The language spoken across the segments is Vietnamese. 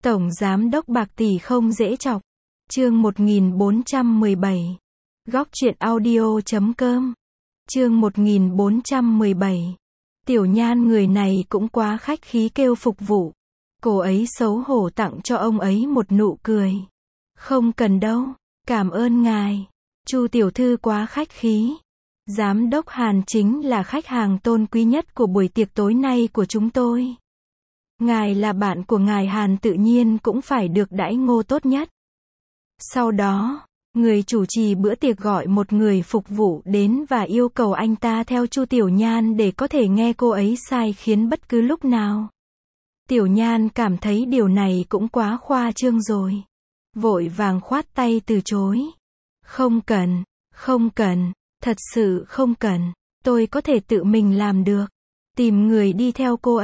Tổng giám đốc bạc tỷ không dễ chọc. Chương 1417. Góc truyện audio.com. Chương 1417. Tiểu Nhan người này cũng quá khách khí kêu phục vụ. Cô ấy xấu hổ tặng cho ông ấy một nụ cười. Không cần đâu, cảm ơn ngài. Chu tiểu thư quá khách khí. Giám đốc Hàn chính là khách hàng tôn quý nhất của buổi tiệc tối nay của chúng tôi. Ngài là bạn của ngài Hàn tự nhiên cũng phải được đãi ngộ tốt nhất. Sau đó, người chủ trì bữa tiệc gọi một người phục vụ đến và yêu cầu anh ta theo Chu Tiểu Nhan để có thể nghe cô ấy sai khiến bất cứ lúc nào. Tiểu Nhan cảm thấy điều này cũng quá khoa trương rồi. Vội vàng khoát tay từ chối. Không cần, thật sự không cần, tôi có thể tự mình làm được. Tìm người đi theo cô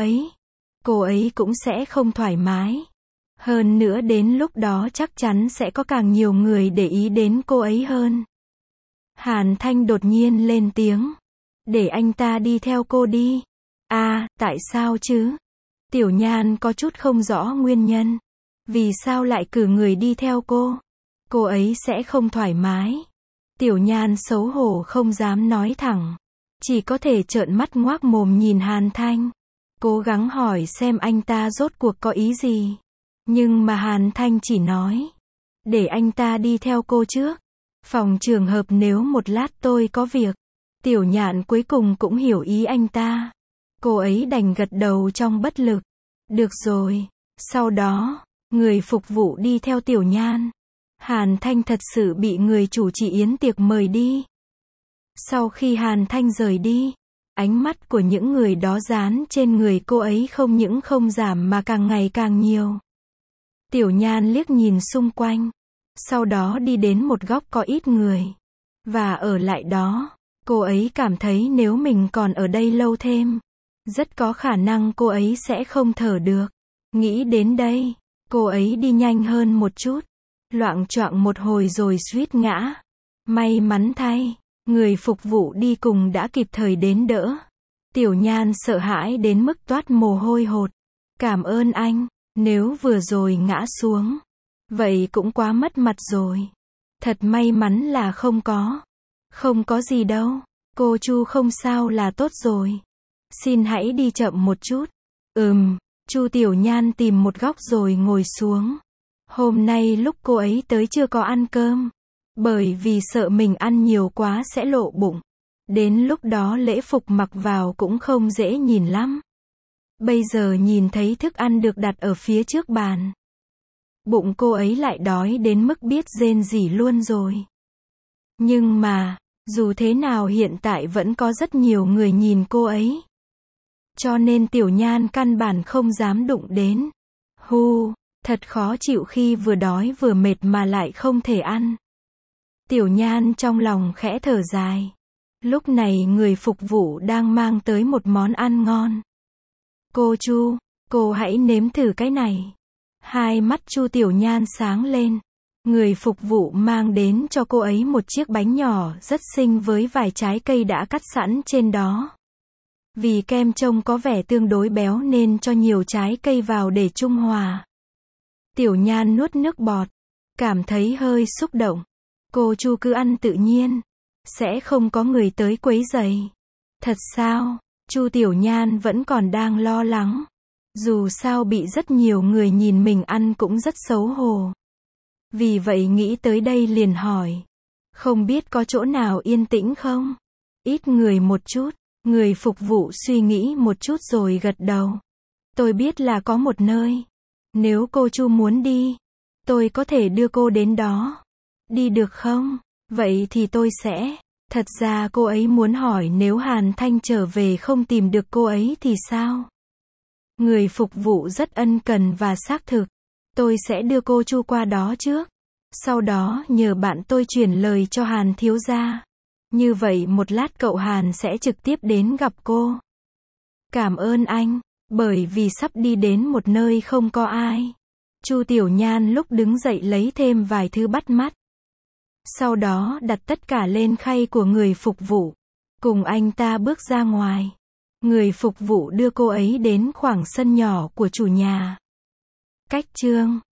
ấy cũng sẽ không thoải mái. Hơn nữa đến lúc đó chắc chắn sẽ có càng nhiều người để ý đến cô ấy hơn. Hàn Thanh đột nhiên lên tiếng. Để anh ta đi theo cô đi. À, tại sao chứ? Tiểu Nhan có chút không rõ nguyên nhân. Vì sao lại cử người đi theo cô? Cô ấy sẽ không thoải mái. Tiểu Nhan xấu hổ không dám nói thẳng. Chỉ có thể trợn mắt ngoác mồm nhìn Hàn Thanh. Cố gắng hỏi xem anh ta rốt cuộc có ý gì. Nhưng mà Hàn Thanh chỉ nói. Để anh ta đi theo cô trước. Phòng trường hợp nếu một lát tôi có việc. Tiểu Nhạn cuối cùng cũng hiểu ý anh ta. Cô ấy đành gật đầu trong bất lực. Được rồi. Sau đó, người phục vụ đi theo Tiểu Nhan. Hàn Thanh thật sự bị người chủ trì yến tiệc mời đi. Sau khi Hàn Thanh rời đi, ánh mắt của những người đó dán trên người cô ấy không những không giảm mà càng ngày càng nhiều. Tiểu Nhan liếc nhìn xung quanh, sau đó đi đến một góc có ít người, và ở lại đó. Cô ấy cảm thấy nếu mình còn ở đây lâu thêm, rất có khả năng cô ấy sẽ không thở được. Nghĩ đến đây, cô ấy đi nhanh hơn một chút, loạng choạng một hồi rồi suýt ngã. May mắn thay, người phục vụ đi cùng đã kịp thời đến đỡ. Tiểu Nhan sợ hãi đến mức toát mồ hôi hột. Cảm ơn anh, nếu vừa rồi ngã xuống, vậy cũng quá mất mặt rồi. Thật may mắn là không có gì đâu. Cô Chu không sao là tốt rồi. Xin hãy đi chậm một chút. Chu Tiểu Nhan tìm một góc rồi ngồi xuống. Hôm nay lúc cô ấy tới chưa có ăn cơm. Bởi vì sợ mình ăn nhiều quá sẽ lộ bụng. Đến lúc đó lễ phục mặc vào cũng không dễ nhìn lắm. Bây giờ nhìn thấy thức ăn được đặt ở phía trước bàn. Bụng cô ấy lại đói đến mức biết rên rỉ luôn rồi. Nhưng mà, dù thế nào hiện tại vẫn có rất nhiều người nhìn cô ấy. Cho nên Tiểu Nhan căn bản không dám đụng đến. Thật khó chịu khi vừa đói vừa mệt mà lại không thể ăn. Tiểu Nhan trong lòng khẽ thở dài. Lúc này người phục vụ đang mang tới một món ăn ngon. Cô Chu, cô hãy nếm thử cái này. Hai mắt Chu Tiểu Nhan sáng lên. Người phục vụ mang đến cho cô ấy một chiếc bánh nhỏ rất xinh với vài trái cây đã cắt sẵn trên đó. Vì kem trông có vẻ tương đối béo nên cho nhiều trái cây vào để trung hòa. Tiểu Nhan nuốt nước bọt, cảm thấy hơi xúc động. Cô Chu cứ ăn tự nhiên, sẽ không có người tới quấy rầy. Thật sao? Chu Tiểu Nhan vẫn còn đang lo lắng. Dù sao bị rất nhiều người nhìn mình ăn cũng rất xấu hổ. Vì vậy nghĩ tới đây liền hỏi. Không biết có chỗ nào yên tĩnh không? Ít người một chút. Người phục vụ suy nghĩ một chút rồi gật đầu. Tôi biết là có một nơi. Nếu cô Chu muốn đi, tôi có thể đưa cô đến đó. Đi được không? Vậy thì tôi sẽ. Thật ra cô ấy muốn hỏi nếu Hàn Thanh trở về không tìm được cô ấy thì sao? Người phục vụ rất ân cần và xác thực. Tôi sẽ đưa cô Chu qua đó trước. Sau đó nhờ bạn tôi chuyển lời cho Hàn thiếu gia. Như vậy một lát cậu Hàn sẽ trực tiếp đến gặp cô. Cảm ơn anh, bởi vì sắp đi đến một nơi không có ai. Chu Tiểu Nhan lúc đứng dậy lấy thêm vài thứ bắt mắt. Sau đó đặt tất cả lên khay của người phục vụ. Cùng anh ta bước ra ngoài. Người phục vụ đưa cô ấy đến khoảng sân nhỏ của chủ nhà. Cách chương